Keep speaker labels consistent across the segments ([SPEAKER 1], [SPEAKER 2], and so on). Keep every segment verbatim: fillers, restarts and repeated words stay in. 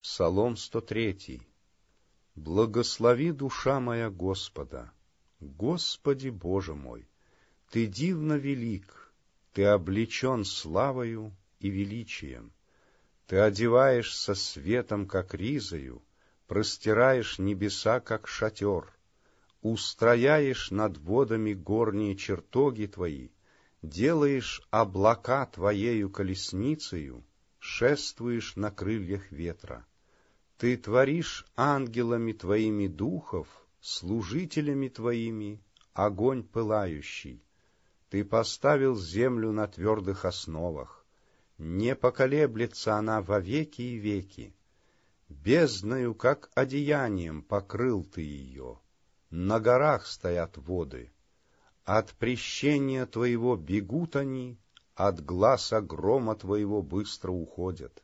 [SPEAKER 1] Псалом сто третий. Благослови, душа моя, Господа. Господи Боже мой, Ты дивно велик, Ты облечен славою и величием. Ты одеваешься светом, как ризою, простираешь небеса, как шатер, устрояешь над водами горние чертоги Твои, делаешь облака Твоею колесницею, шествуешь на крыльях ветра. Ты творишь ангелами Твоими духов, служителями Твоими огонь пылающий. Ты поставил землю на твердых основах, не поколеблется она во веки и веки. Бездною, как одеянием, покрыл Ты ее, на горах стоят воды. От прещения Твоего бегут они, от гласа грома Твоего быстро уходят.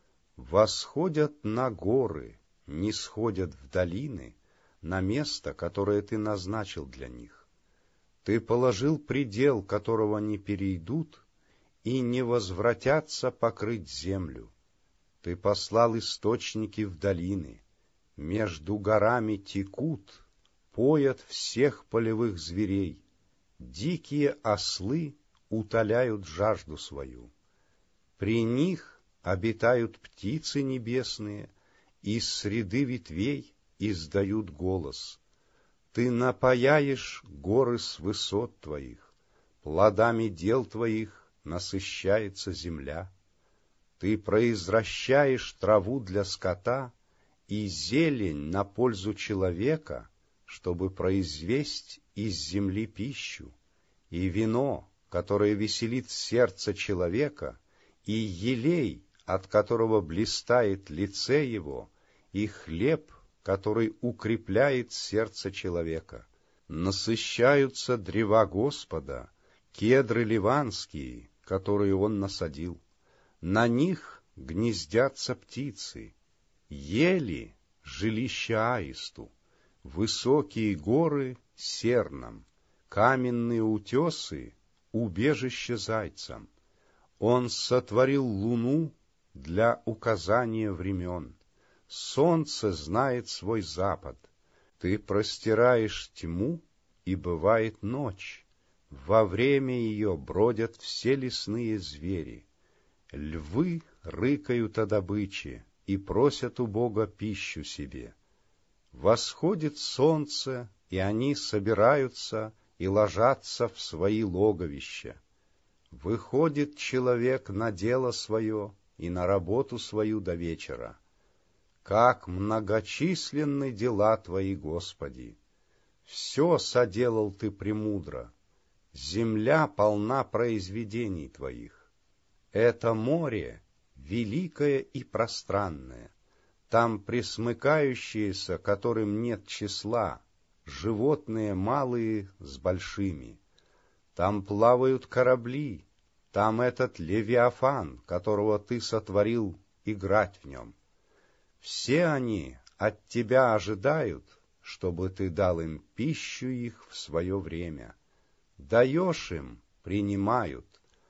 [SPEAKER 1] Восходят на горы, нисходят в долины, на место, которое Ты назначил для них. Ты положил предел, которого не перейдут, и не возвратятся покрыть землю. Ты послал источники в долины, между горами текут, поят всех полевых зверей. Дикие ослы утоляют жажду свою. При них обитают птицы небесные, из среды ветвей издают голос. Ты напояешь горы с высот Твоих, плодами дел Твоих насыщается земля. Ты произвращаешь траву для скота и зелень на пользу человека, чтобы произвесть из земли пищу, и вино, которое веселит сердце человека, и елей, от которого блистает лице его, и хлеб, который укрепляет сердце человека. Насыщаются древа Господа, кедры ливанские, которые Он насадил. На них гнездятся птицы, ели жилище аисту, высокие горы сернам, каменные утесы убежище зайцам. Он сотворил луну для указания времен. Солнце знает свой запад. Ты простираешь тьму, и бывает ночь. Во время ее бродят все лесные звери. Львы рыкают о добыче и просят у Бога пищу себе. Восходит солнце, и они собираются и ложатся в свои логовища. Выходит человек на дело свое и на работу свою до вечера. Как многочисленны дела Твои, Господи! Все соделал Ты премудро. Земля полна произведений Твоих. Это море великое и пространное, там пресмыкающиеся, которым нет числа, животные малые с большими. Там плавают корабли, там этот Левиафан, которого Ты сотворил играть в нем. Все они от Тебя ожидают, чтобы Ты дал им пищу их в свое время. Даешь им — принимают,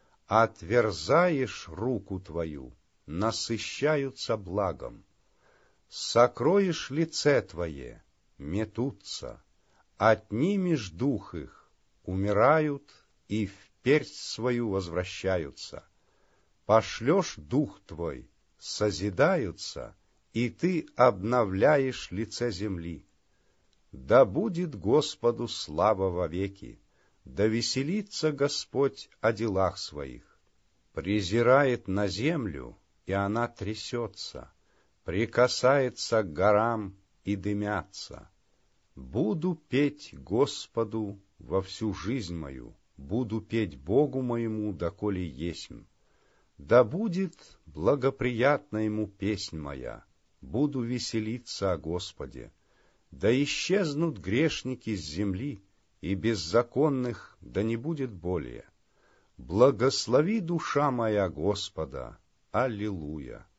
[SPEAKER 1] отверзаешь руку Твою — насыщаются благом. Сокроешь лице Твое — метутся, отнимешь дух их — умирают и в персть свою возвращаются. Пошлешь дух Твой — созидаются, и Ты обновляешь лице земли. Да будет Господу слава вовеки, да веселится Господь о делах Своих. Презирает на землю, и она трясется, прикасается к горам, и дымятся. Буду петь Господу во всю жизнь мою, буду петь Богу моему, доколе есмь. Да будет благоприятна Ему песнь моя, буду веселиться о Господе. Да исчезнут грешники с земли, и беззаконных да не будет более. Благослови, душа моя, Господа. Аллилуйя!